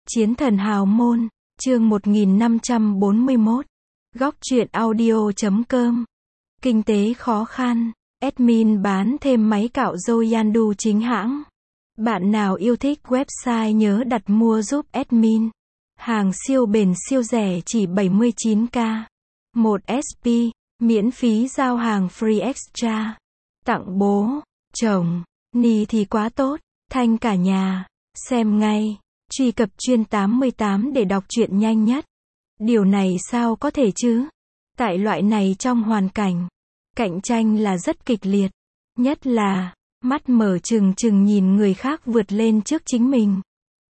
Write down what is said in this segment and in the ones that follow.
Chiến thần hào môn, chương 1541. Góc truyện audio.com. Kinh tế khó khăn, admin bán thêm máy cạo râu Yandu chính hãng. Bạn nào yêu thích website nhớ đặt mua giúp admin. Hàng siêu bền siêu rẻ chỉ 79k. 1 SP, miễn phí giao hàng free extra. Tặng bố, chồng, ni thì quá tốt, thanh cả nhà. Xem ngay. Truy cập chuyên 88 để đọc truyện nhanh nhất. Điều này sao có thể chứ? Tại loại này trong hoàn cảnh cạnh tranh là rất kịch liệt, nhất là mắt mở trừng trừng nhìn người khác vượt lên trước chính mình.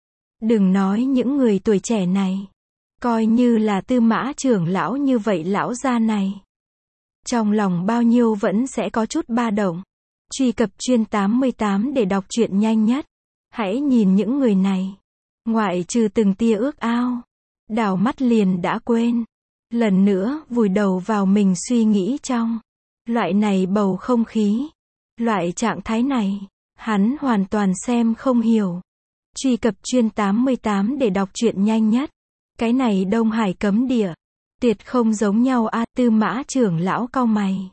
Đừng nói những người tuổi trẻ này, coi như là Tư Mã trưởng lão như vậy lão gia này, trong lòng bao nhiêu vẫn sẽ có chút ba động. Truy cập chuyên 88 để đọc truyện nhanh nhất. Hãy nhìn những người này, ngoại trừ từng tia ước ao, đảo mắt liền đã quên, lần nữa vùi đầu vào mình suy nghĩ trong loại này bầu không khí, loại trạng thái này, hắn hoàn toàn xem không hiểu. Truy cập chuyên 88 để đọc truyện nhanh nhất. Cái này Đông Hải cấm địa, tuyệt không giống nhau a. Tư Mã trưởng lão cau mày.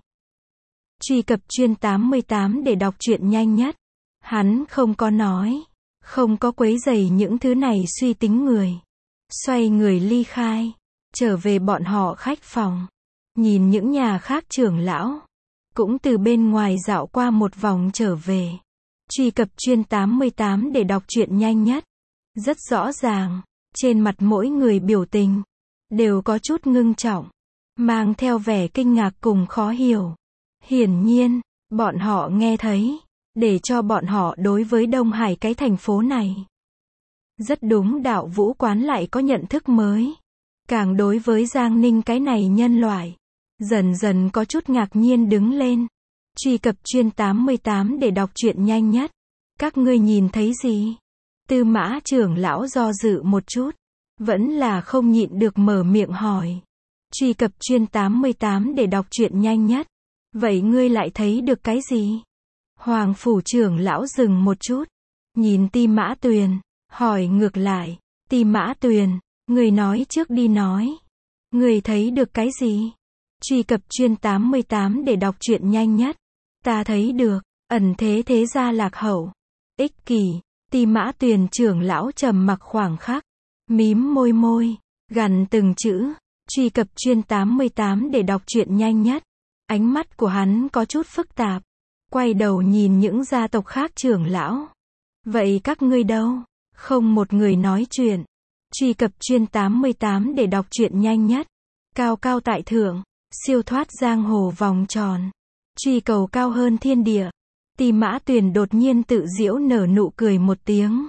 Truy cập chuyên 88 để đọc truyện nhanh nhất. Hắn không có nói, không có quấy rầy những thứ này suy tính người. Xoay người ly khai, trở về bọn họ khách phòng. Nhìn những nhà khác trưởng lão, cũng từ bên ngoài dạo qua một vòng trở về. Truy cập chuyên 88 để đọc truyện nhanh nhất. Rất rõ ràng, trên mặt mỗi người biểu tình đều có chút ngưng trọng, mang theo vẻ kinh ngạc cùng khó hiểu. Hiển nhiên, bọn họ nghe thấy, để cho bọn họ đối với Đông Hải cái thành phố này rất đúng đạo vũ quán lại có nhận thức mới. Càng đối với Giang Ninh cái này nhân loại, dần dần có chút ngạc nhiên đứng lên. Truy cập chuyên 88 để đọc truyện nhanh nhất. Các ngươi nhìn thấy gì? Tư Mã trưởng lão do dự một chút, vẫn là không nhịn được mở miệng hỏi. Truy cập chuyên 88 để đọc truyện nhanh nhất. Vậy ngươi lại thấy được cái gì? Hoàng phủ trưởng lão dừng một chút, nhìn Ti Mã Tuyền, hỏi ngược lại. Ti Mã Tuyền, người nói trước đi nói. Người thấy được cái gì? Truy cập chuyên 88 để đọc truyện nhanh nhất. Ta thấy được, ẩn thế thế gia lạc hậu, ích kỷ. Ti Mã Tuyền trưởng lão trầm mặc khoảng khắc, mím môi môi, gằn từng chữ. Truy cập chuyên 88 để đọc truyện nhanh nhất. Ánh mắt của hắn có chút phức tạp, quay đầu nhìn những gia tộc khác trưởng lão. Vậy các ngươi đâu? Không một người nói chuyện. Truy cập chuyên 88 để đọc truyện nhanh nhất. Cao cao tại thượng, siêu thoát giang hồ vòng tròn, truy cầu cao hơn thiên địa. Ti Mã Tuyền đột nhiên tự giễu nở nụ cười một tiếng.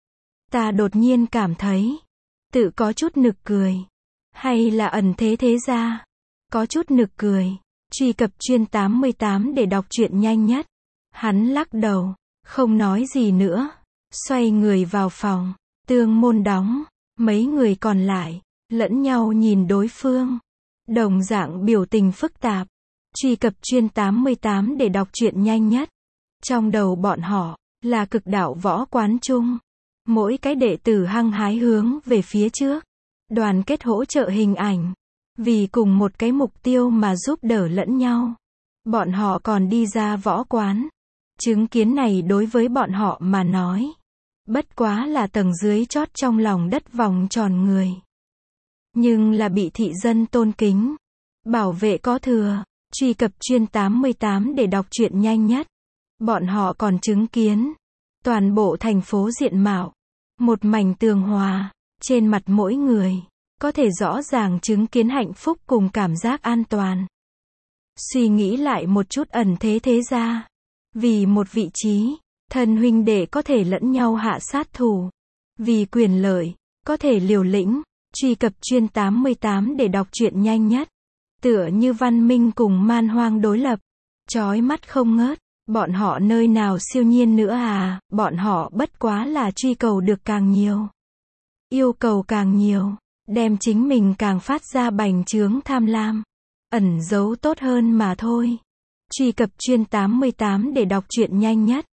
Ta đột nhiên cảm thấy, tự có chút nực cười. Hay là ẩn thế thế gia? Có chút nực cười. Truy cập chuyên 88 để đọc truyện nhanh nhất. Hắn lắc đầu, không nói gì nữa. Xoay người vào phòng, tường môn đóng. Mấy người còn lại, lẫn nhau nhìn đối phương, đồng dạng biểu tình phức tạp. Truy cập chuyên 88 để đọc truyện nhanh nhất. Trong đầu bọn họ, là cực đạo võ quán chung. Mỗi cái đệ tử hăng hái hướng về phía trước. Đoàn kết hỗ trợ hình ảnh. Vì cùng một cái mục tiêu mà giúp đỡ lẫn nhau. Bọn họ còn đi ra võ quán. Chứng kiến này đối với bọn họ mà nói, bất quá là tầng dưới chót trong lòng đất vòng tròn người. Nhưng là bị thị dân tôn kính, bảo vệ có thừa. Truy cập chuyên 88 để đọc truyện nhanh nhất. Bọn họ còn chứng kiến toàn bộ thành phố diện mạo, một mảnh tường hòa, trên mặt mỗi người có thể rõ ràng chứng kiến hạnh phúc cùng cảm giác an toàn. Suy nghĩ lại một chút ẩn thế thế gia, vì một vị trí, thân huynh đệ có thể lẫn nhau hạ sát thủ, vì quyền lợi, có thể liều lĩnh. Truy cập chuyên 88 để đọc truyện nhanh nhất. Tựa như văn minh cùng man hoang đối lập, chói mắt không ngớt. Bọn họ nơi nào siêu nhiên nữa à, bọn họ bất quá là truy cầu được càng nhiều, yêu cầu càng nhiều, đem chính mình càng phát ra bành trướng tham lam, ẩn giấu tốt hơn mà thôi. Truy cập chuyên 88 để đọc truyện nhanh nhất.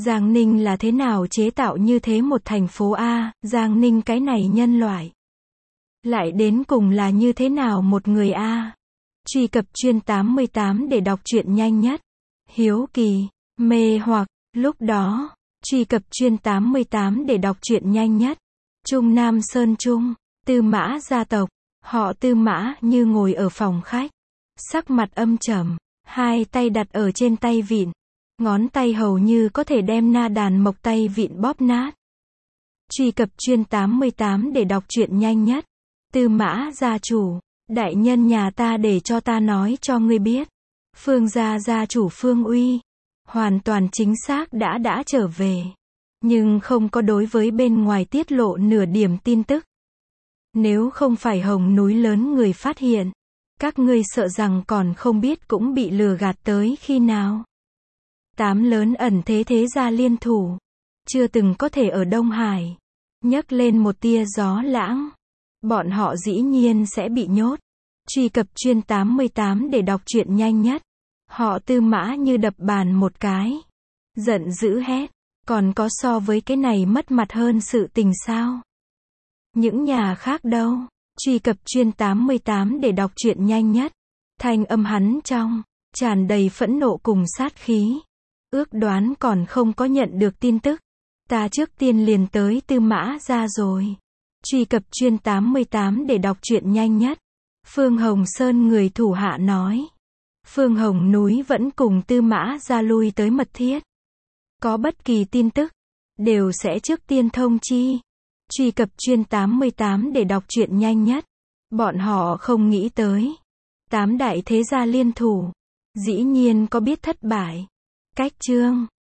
Giang Ninh là thế nào chế tạo như thế một thành phố A, Giang Ninh cái này nhân loại. Lại đến cùng là như thế nào một người A. Truy cập chuyên 88 để đọc truyện nhanh nhất. Hiếu kỳ, mê hoặc, lúc đó, truy cập chuyên 88 để đọc truyện nhanh nhất. Trung Nam Sơn Trung, Tư Mã gia tộc, họ Tư Mã như ngồi ở phòng khách. Sắc mặt âm trầm, hai tay đặt ở trên tay vịn. Ngón tay hầu như có thể đem na đàn mộc tay vịn bóp nát. Truy cập chuyên 88 để đọc truyện nhanh nhất. Tư Mã gia chủ, đại nhân nhà ta để cho ta nói cho ngươi biết. Phương gia gia chủ Phương Uy, hoàn toàn chính xác đã trở về. Nhưng không có đối với bên ngoài tiết lộ nửa điểm tin tức. Nếu không phải Hồng Núi lớn người phát hiện, các ngươi sợ rằng còn không biết cũng bị lừa gạt tới khi nào. 8 lớn ẩn thế gia liên thủ, chưa từng có thể ở Đông Hải nhấc lên một tia gió lãng. Bọn họ dĩ nhiên sẽ bị nhốt. Truy cập chuyên 88 để đọc truyện nhanh nhất. Họ Tư Mã như đập bàn một cái, giận dữ hét, còn có so với cái này mất mặt hơn sự tình sao? Những nhà khác đâu? Truy cập chuyên 88 để đọc truyện nhanh nhất. Thanh âm hắn trong, tràn đầy phẫn nộ cùng sát khí. Ước đoán còn không có nhận được tin tức. Ta trước tiên liền tới Tư Mã ra rồi. Truy cập chuyên 88 để đọc truyện nhanh nhất. Phương Hồng Sơn người thủ hạ nói. Phương Hồng Núi vẫn cùng Tư Mã ra lui tới mật thiết. Có bất kỳ tin tức, đều sẽ trước tiên thông chi. Truy cập chuyên 88 để đọc truyện nhanh nhất. Bọn họ không nghĩ tới. 8 đại thế gia liên thủ, dĩ nhiên có biết thất bại. Cách chương